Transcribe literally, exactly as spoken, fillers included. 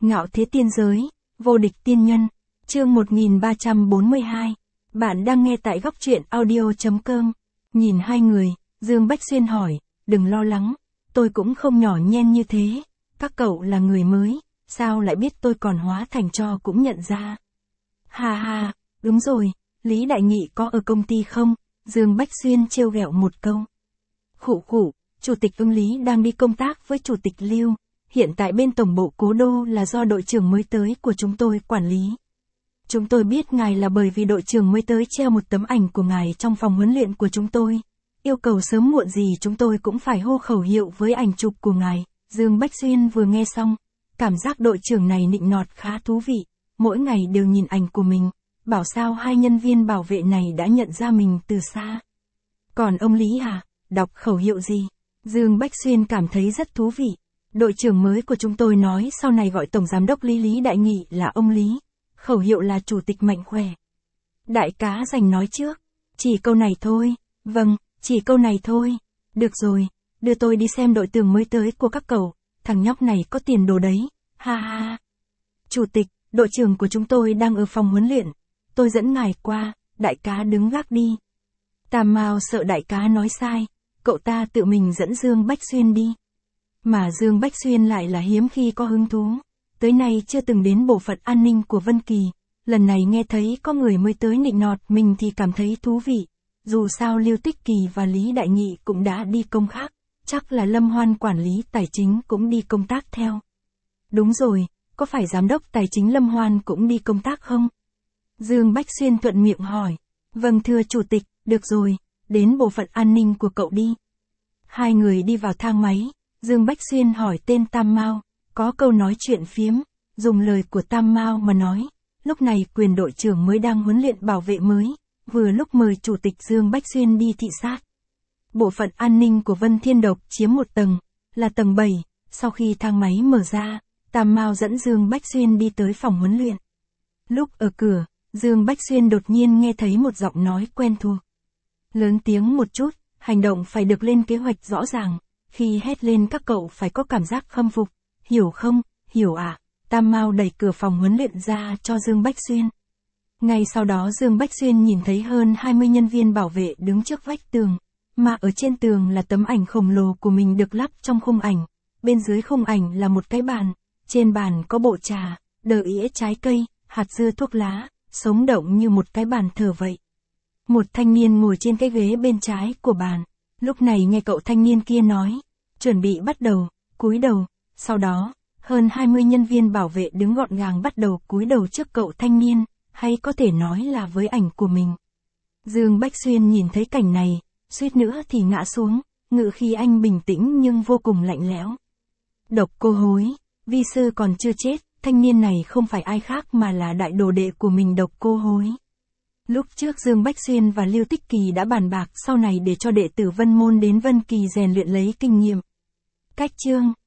Ngạo thế tiên giới, vô địch tiên nhân, chương một nghìn ba trăm bốn mươi hai. Bạn đang nghe tại góc truyện audio chấm com. Nhìn hai người, Dương Bách Xuyên hỏi, đừng lo lắng, tôi cũng không nhỏ nhen như thế, các cậu là người mới, sao lại biết tôi còn hóa thành tro cũng nhận ra. Ha ha, đúng rồi, Lý Đại Nghị có ở công ty không? Dương Bách Xuyên trêu ghẹo một câu. Khụ khụ, Chủ tịch Ưng Lý đang đi công tác với Chủ tịch Lưu. Hiện tại bên tổng bộ Cố Đô là do đội trưởng mới tới của chúng tôi quản lý. Chúng tôi biết ngài là bởi vì đội trưởng mới tới treo một tấm ảnh của ngài trong phòng huấn luyện của chúng tôi. Yêu cầu sớm muộn gì chúng tôi cũng phải hô khẩu hiệu với ảnh chụp của ngài. Dương Bách Xuyên vừa nghe xong, cảm giác đội trưởng này nịnh nọt khá thú vị. Mỗi ngày đều nhìn ảnh của mình, bảo sao hai nhân viên bảo vệ này đã nhận ra mình từ xa. Còn ông Lý à, đọc khẩu hiệu gì? Dương Bách Xuyên cảm thấy rất thú vị. Đội trưởng mới của chúng tôi nói sau này gọi Tổng Giám đốc Lý Lý Đại Nghị là ông Lý. Khẩu hiệu là Chủ tịch mạnh khỏe. Đại cá giành nói trước. Chỉ câu này thôi. Vâng, chỉ câu này thôi. Được rồi, đưa tôi đi xem đội tường mới tới của các cậu. Thằng nhóc này có tiền đồ đấy. Ha ha. Chủ tịch, đội trưởng của chúng tôi đang ở phòng huấn luyện. Tôi dẫn ngài qua, đại cá đứng gác đi. Tam Mao sợ đại cá nói sai. Cậu ta tự mình dẫn Dương Bách Xuyên đi. Mà Dương Bách Xuyên lại là hiếm khi có hứng thú. Tới nay chưa từng đến bộ phận an ninh của Vân Kỳ. Lần này nghe thấy có người mới tới nịnh nọt mình thì cảm thấy thú vị. Dù sao Lưu Tích Kỳ và Lý Đại Nghị cũng đã đi công khác. Chắc là Lâm Hoan quản lý tài chính cũng đi công tác theo. Đúng rồi, có phải giám đốc tài chính Lâm Hoan cũng đi công tác không? Dương Bách Xuyên thuận miệng hỏi. Vâng thưa chủ tịch, được rồi, đến bộ phận an ninh của cậu đi. Hai người đi vào thang máy. Dương Bách Xuyên hỏi tên Tam Mao, có câu nói chuyện phiếm, dùng lời của Tam Mao mà nói, lúc này quyền đội trưởng mới đang huấn luyện bảo vệ mới, vừa lúc mời Chủ tịch Dương Bách Xuyên đi thị sát. Bộ phận an ninh của Vân Thiên Độc chiếm một tầng, là tầng bảy, sau khi thang máy mở ra, Tam Mao dẫn Dương Bách Xuyên đi tới phòng huấn luyện. Lúc ở cửa, Dương Bách Xuyên đột nhiên nghe thấy một giọng nói quen thuộc. Lớn tiếng một chút, hành động phải được lên kế hoạch rõ ràng. Khi hét lên các cậu phải có cảm giác khâm phục, hiểu không, hiểu à, Tam Mao đẩy cửa phòng huấn luyện ra cho Dương Bách Xuyên. Ngay sau đó Dương Bách Xuyên nhìn thấy hơn hai mươi nhân viên bảo vệ đứng trước vách tường, mà ở trên tường là tấm ảnh khổng lồ của mình được lắp trong khung ảnh, bên dưới khung ảnh là một cái bàn, trên bàn có bộ trà, đờ ỉa trái cây, hạt dưa thuốc lá, sống động như một cái bàn thờ vậy. Một thanh niên ngồi trên cái ghế bên trái của bàn. Lúc này nghe cậu thanh niên kia nói, chuẩn bị bắt đầu, cúi đầu, sau đó, hơn hai mươi nhân viên bảo vệ đứng gọn gàng bắt đầu cúi đầu trước cậu thanh niên, hay có thể nói là với ảnh của mình. Dương Bách Xuyên nhìn thấy cảnh này, suýt nữa thì ngã xuống, ngự khi anh bình tĩnh nhưng vô cùng lạnh lẽo. Độc Cô Hối, vi sư còn chưa chết, thanh niên này không phải ai khác mà là đại đồ đệ của mình Độc Cô Hối. Lúc trước Dương Bách Xuyên và Lưu Tích Kỳ đã bàn bạc sau này để cho đệ tử Vân Môn đến Vân Kỳ rèn luyện lấy kinh nghiệm. Cách chương